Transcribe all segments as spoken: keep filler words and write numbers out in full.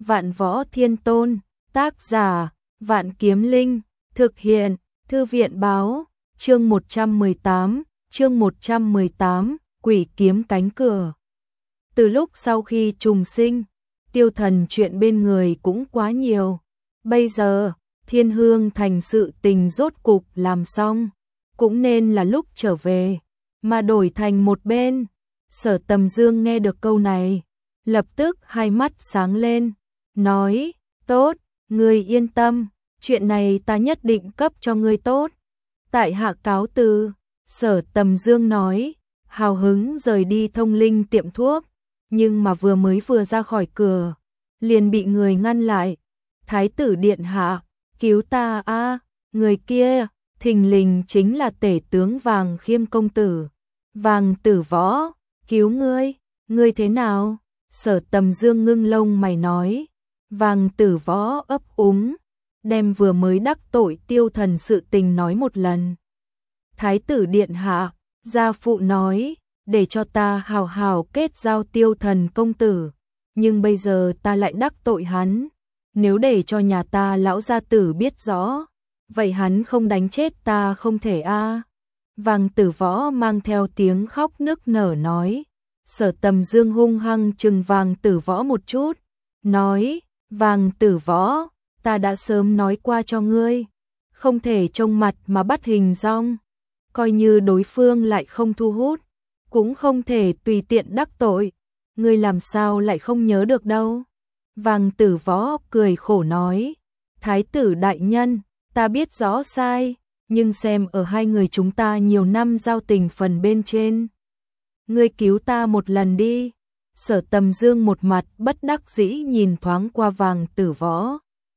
Vạn Võ Thiên Tôn, tác giả, Vạn Kiếm Linh, thực hiện, Thư viện báo, chương một trăm mười tám, chương một trăm mười tám, Quỷ kiếm cánh cửa. Từ lúc sau khi trùng sinh, Tiêu Thần chuyện bên người cũng quá nhiều. Bây giờ, Thiên Hương thành sự tình rốt cục làm xong, cũng nên là lúc trở về, mà đổi thành một bên. Sở Tầm Dương nghe được câu này, lập tức hai mắt sáng lên, nói, tốt, ngươi yên tâm, chuyện này ta nhất định cấp cho ngươi tốt. Tại hạ cáo từ, Sở Tầm Dương nói, hào hứng rời đi Thông Linh tiệm thuốc, nhưng mà vừa mới vừa ra khỏi cửa, liền bị người ngăn lại. Thái tử điện hạ, cứu ta a, người kia, thình lình chính là tể tướng Vàng Khiêm công tử. Vàng Tử Võ, cứu ngươi, ngươi thế nào? Sở Tầm Dương ngưng lông mày nói. Vàng Tử Võ ấp úng, đem vừa mới đắc tội Tiêu Thần sự tình nói một lần. Thái tử điện hạ, gia phụ nói, để cho ta hào hào kết giao Tiêu Thần công tử, nhưng bây giờ ta lại đắc tội hắn, nếu để cho nhà ta lão gia tử biết rõ, vậy hắn không đánh chết ta không thể a. À. Vàng Tử Võ mang theo tiếng khóc nức nở nói. Sở Tầm Dương hung hăng trừng Vàng Tử Võ một chút, nói, Vàng Tử Võ, ta đã sớm nói qua cho ngươi, không thể trông mặt mà bắt hình dong, coi như đối phương lại không thu hút, cũng không thể tùy tiện đắc tội, ngươi làm sao lại không nhớ được đâu. Vàng Tử Võ cười khổ nói, Thái tử đại nhân, ta biết rõ sai, nhưng xem ở hai người chúng ta nhiều năm giao tình phần bên trên, ngươi cứu ta một lần đi. Sở Tầm Dương một mặt bất đắc dĩ nhìn thoáng qua Vàng Tử Võ,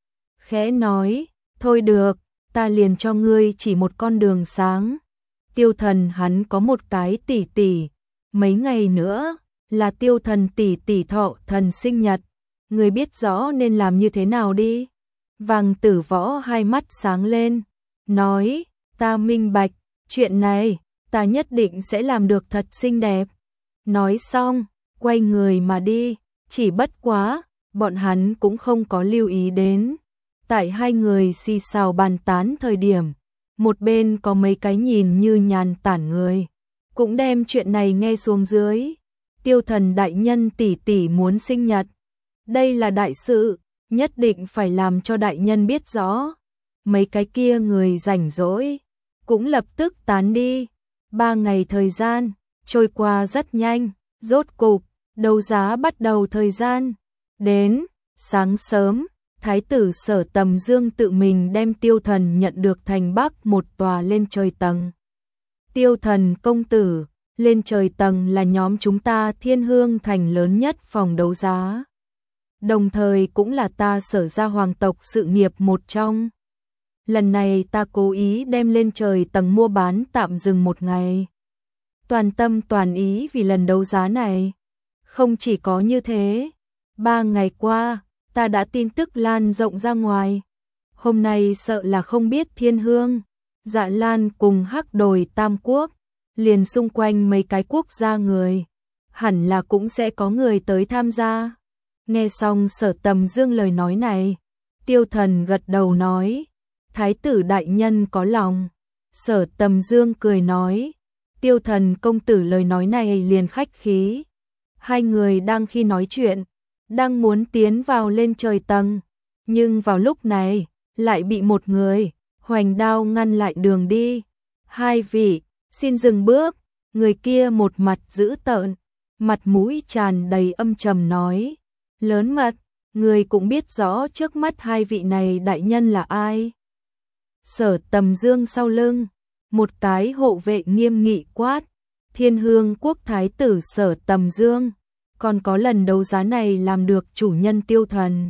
khẽ nói, thôi được, ta liền cho ngươi chỉ một con đường sáng. Tiêu Thần hắn có một cái tỷ tỷ, mấy ngày nữa là Tiêu Thần tỷ tỷ thọ thần sinh nhật, ngươi biết rõ nên làm như thế nào đi. Vàng Tử Võ hai mắt sáng lên, nói, ta minh bạch, chuyện này ta nhất định sẽ làm được thật xinh đẹp. Nói xong, quay người mà đi, chỉ bất quá, bọn hắn cũng không có lưu ý đến. Tại hai người xì xào bàn tán thời điểm, một bên có mấy cái nhìn như nhàn tản người, cũng đem chuyện này nghe xuống dưới. Tiêu Thần đại nhân tỷ tỷ muốn sinh nhật, đây là đại sự, nhất định phải làm cho đại nhân biết rõ. Mấy cái kia người rảnh rỗi, cũng lập tức tán đi. Ba ngày thời gian, trôi qua rất nhanh, rốt cục, đấu giá bắt đầu thời gian. Đến, sáng sớm, Thái tử Sở Tầm Dương tự mình đem Tiêu Thần nhận được thành Bắc một tòa lên trời tầng. Tiêu Thần công tử, lên trời tầng là nhóm chúng ta Thiên Hương thành lớn nhất phòng đấu giá, đồng thời cũng là ta Sở gia hoàng tộc sự nghiệp một trong. Lần này ta cố ý đem lên trời tầng mua bán tạm dừng một ngày, toàn tâm toàn ý vì lần đấu giá này. Không chỉ có như thế, ba ngày qua, ta đã tin tức lan rộng ra ngoài. Hôm nay sợ là không biết Thiên Hương, Dạ Lan cùng Hắc Đồi Tam Quốc, liền xung quanh mấy cái quốc gia người, hẳn là cũng sẽ có người tới tham gia. Nghe xong Sở Tầm Dương lời nói này, Tiêu Thần gật đầu nói, Thái tử đại nhân có lòng. Sở Tầm Dương cười nói, Tiêu Thần công tử lời nói này liền khách khí. Hai người đang khi nói chuyện, đang muốn tiến vào lên trời tầng, nhưng vào lúc này, lại bị một người, hoành đao ngăn lại đường đi. Hai vị, xin dừng bước. Người kia một mặt dữ tợn, mặt mũi tràn đầy âm trầm nói, lớn mật, người cũng biết rõ trước mắt hai vị này đại nhân là ai. Sở Tầm Dương sau lưng, một cái hộ vệ nghiêm nghị quát, Thiên Hương quốc thái tử Sở Tầm Dương, còn có lần đấu giá này làm được chủ nhân Tiêu Thần.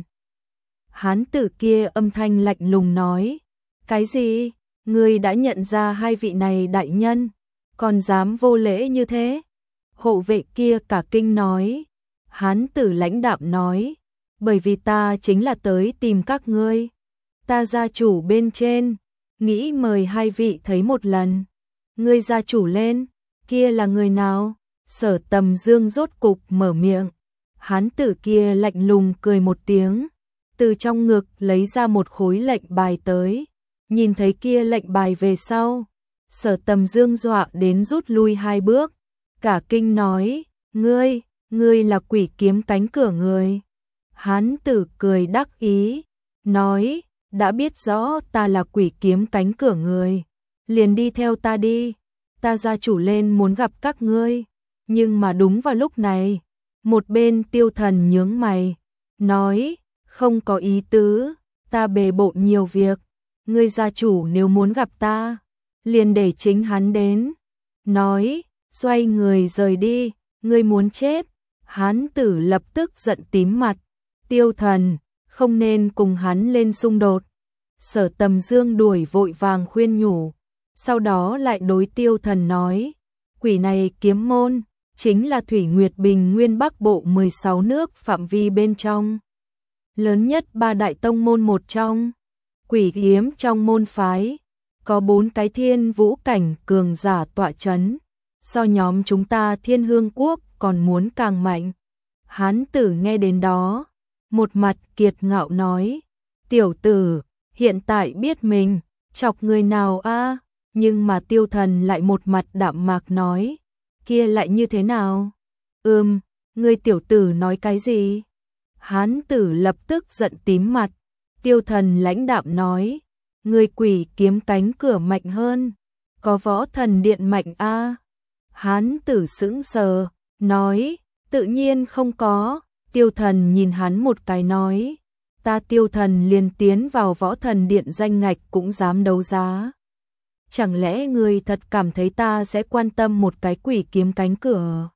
Hán tử kia âm thanh lạnh lùng nói, cái gì, ngươi đã nhận ra hai vị này đại nhân, còn dám vô lễ như thế? Hộ vệ kia cả kinh nói. Hán tử lãnh đạm nói, bởi vì ta chính là tới tìm các ngươi, ta gia chủ bên trên, nghĩ mời hai vị thấy một lần. Ngươi gia chủ lên, kia là người nào? Sở Tầm Dương rốt cục mở miệng. Hán tử kia lạnh lùng cười một tiếng, từ trong ngực lấy ra một khối lệnh bài tới. Nhìn thấy kia lệnh bài về sau, Sở Tầm Dương dọa đến rút lui hai bước, cả kinh nói, ngươi, ngươi là Quỷ Kiếm Cánh Cửa người. Hán tử cười đắc ý, nói, đã biết rõ ta là Quỷ Kiếm Cánh Cửa người, liền đi theo ta đi, ta gia chủ lên muốn gặp các ngươi. Nhưng mà đúng vào lúc này, một bên Tiêu Thần nhướng mày, nói, không có ý tứ, ta bề bộn nhiều việc, ngươi gia chủ nếu muốn gặp ta, liền để chính hắn đến. Nói, xoay người rời đi, ngươi muốn chết. Hán tử lập tức giận tím mặt, Tiêu Thần, không nên cùng hắn lên xung đột. Sở Tầm Dương đuổi vội vàng khuyên nhủ, sau đó lại đối Tiêu Thần nói, quỷ này kiếm môn, chính là Thủy Nguyệt Bình Nguyên Bắc Bộ mười sáu nước phạm vi bên trong. Lớn nhất ba đại tông môn một trong, Quỷ Kiếm trong môn phái, có bốn cái thiên vũ cảnh cường giả tọa chấn, so nhóm chúng ta Thiên Hương Quốc còn muốn càng mạnh. Hán tử nghe đến đó, một mặt kiệt ngạo nói, tiểu tử, hiện tại biết mình, chọc người nào a? Nhưng mà Tiêu Thần lại một mặt đạm mạc nói, kia lại như thế nào? Ừm, ngươi tiểu tử nói cái gì? Hán tử lập tức giận tím mặt, Tiêu Thần lãnh đạm nói, ngươi Quỷ Kiếm Cánh Cửa mạnh hơn, có Võ Thần Điện mạnh a? Hán tử sững sờ, nói, tự nhiên không có. Tiêu Thần nhìn hắn một cái nói, ta Tiêu Thần liền tiến vào Võ Thần Điện danh ngạch cũng dám đấu giá. Chẳng lẽ ngươi thật cảm thấy ta sẽ quan tâm một cái Quỷ Kiếm Cánh Cửa?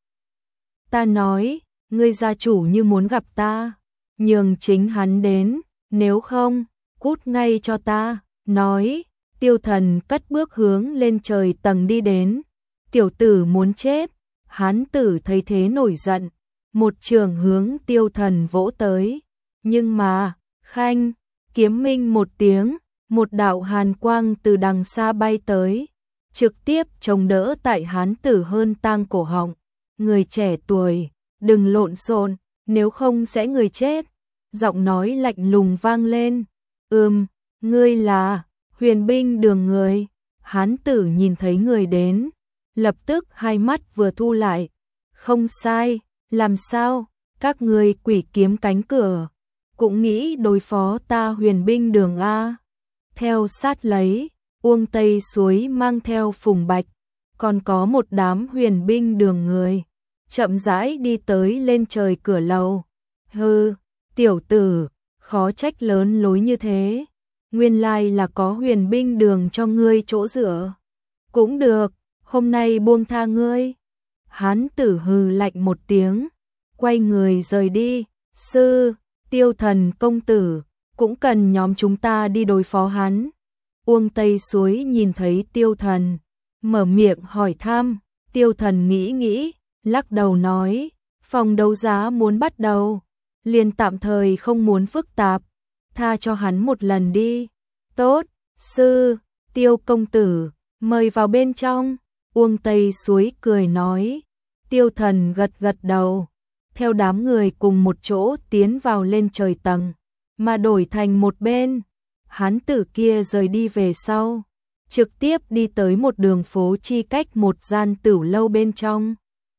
Ta nói, ngươi gia chủ như muốn gặp ta, nhường chính hắn đến, nếu không, cút ngay cho ta. Nói, Tiêu Thần cất bước hướng lên trời tầng đi đến. Tiểu tử muốn chết. Hán tử thấy thế nổi giận, một trường hướng Tiêu Thần vỗ tới. Nhưng mà, khanh, kiếm minh một tiếng, một đạo hàn quang từ đằng xa bay tới, trực tiếp chống đỡ tại hán tử hơn tang cổ họng. Người trẻ tuổi, đừng lộn xộn, nếu không sẽ người chết. Giọng nói lạnh lùng vang lên. Ừm, ngươi là Huyền Binh Đường người. Hán tử nhìn thấy người đến, lập tức hai mắt vừa thu lại. Không sai, làm sao, các ngươi Quỷ Kiếm Cánh Cửa cũng nghĩ đối phó ta Huyền Binh Đường a? Theo sát lấy, Uông Tây Suối mang theo Phùng Bạch, còn có một đám Huyền Binh Đường người, chậm rãi đi tới lên trời cửa lầu. Hừ, tiểu tử, khó trách lớn lối như thế, nguyên lai là có Huyền Binh Đường cho ngươi chỗ dựa. Cũng được, hôm nay buông tha ngươi. Hán tử hừ lạnh một tiếng, quay người rời đi. Sư, Tiêu Thần công tử, cũng cần nhóm chúng ta đi đối phó hắn. Uông Tây Suối nhìn thấy Tiêu Thần, mở miệng hỏi thăm. Tiêu Thần nghĩ nghĩ, lắc đầu nói, phòng đấu giá muốn bắt đầu, liền tạm thời không muốn phức tạp, tha cho hắn một lần đi. Tốt, sư, Tiêu công tử, mời vào bên trong. Uông Tây Suối cười nói. Tiêu Thần gật gật đầu, theo đám người cùng một chỗ tiến vào lên trời tầng, mà đổi thành một bên. Hán tử kia rời đi về sau, trực tiếp đi tới một đường phố chi cách một gian tửu lâu bên trong.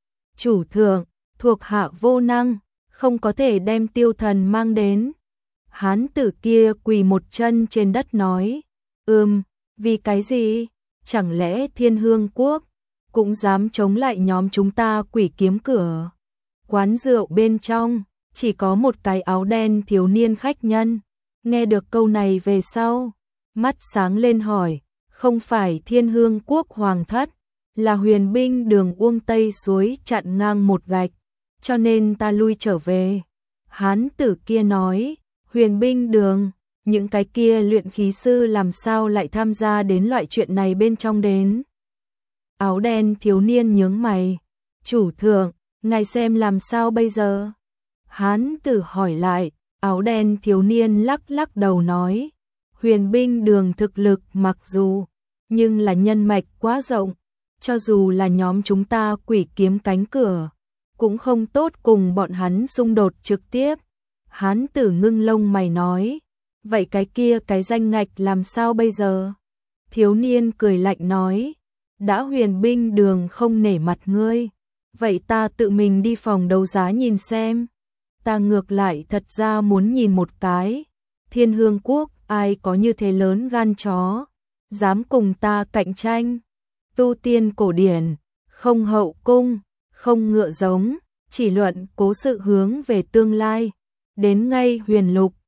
Chủ thượng, thuộc hạ vô năng, không có thể đem Tiêu Thần mang đến. Hán tử kia quỳ một chân trên đất nói, ừm, vì cái gì? Chẳng lẽ Thiên Hương Quốc cũng dám chống lại nhóm chúng ta Quỷ Kiếm Cửa? Quán rượu bên trong, chỉ có một cái áo đen thiếu niên khách nhân. Nghe được câu này về sau, mắt sáng lên hỏi, không phải Thiên Hương Quốc Hoàng thất, là Huyền Binh Đường Uông Tây Suối chặn ngang một gạch, cho nên ta lui trở về. Hán tử kia nói, Huyền Binh Đường, những cái kia luyện khí sư làm sao lại tham gia đến loại chuyện này bên trong đến? Áo đen thiếu niên nhướng mày, chủ thượng, ngài xem làm sao bây giờ? Hán tử hỏi lại. Áo đen thiếu niên lắc lắc đầu nói, Huyền Binh Đường thực lực mặc dù, nhưng là nhân mạch quá rộng, cho dù là nhóm chúng ta Quỷ Kiếm Cánh Cửa, cũng không tốt cùng bọn hắn xung đột trực tiếp. Hán tử ngưng lông mày nói, vậy cái kia cái danh ngạch làm sao bây giờ? Thiếu niên cười lạnh nói, đã huyền binh đường không nể mặt ngươi, vậy ta tự mình đi phòng đấu giá nhìn xem. Ta ngược lại thật ra muốn nhìn một cái, Thiên Hương Quốc ai có như thế lớn gan chó, dám cùng ta cạnh tranh. Tu tiên cổ điển, không hậu cung, không ngựa giống, chỉ luận cố sự hướng về tương lai. Đến ngay huyền lục,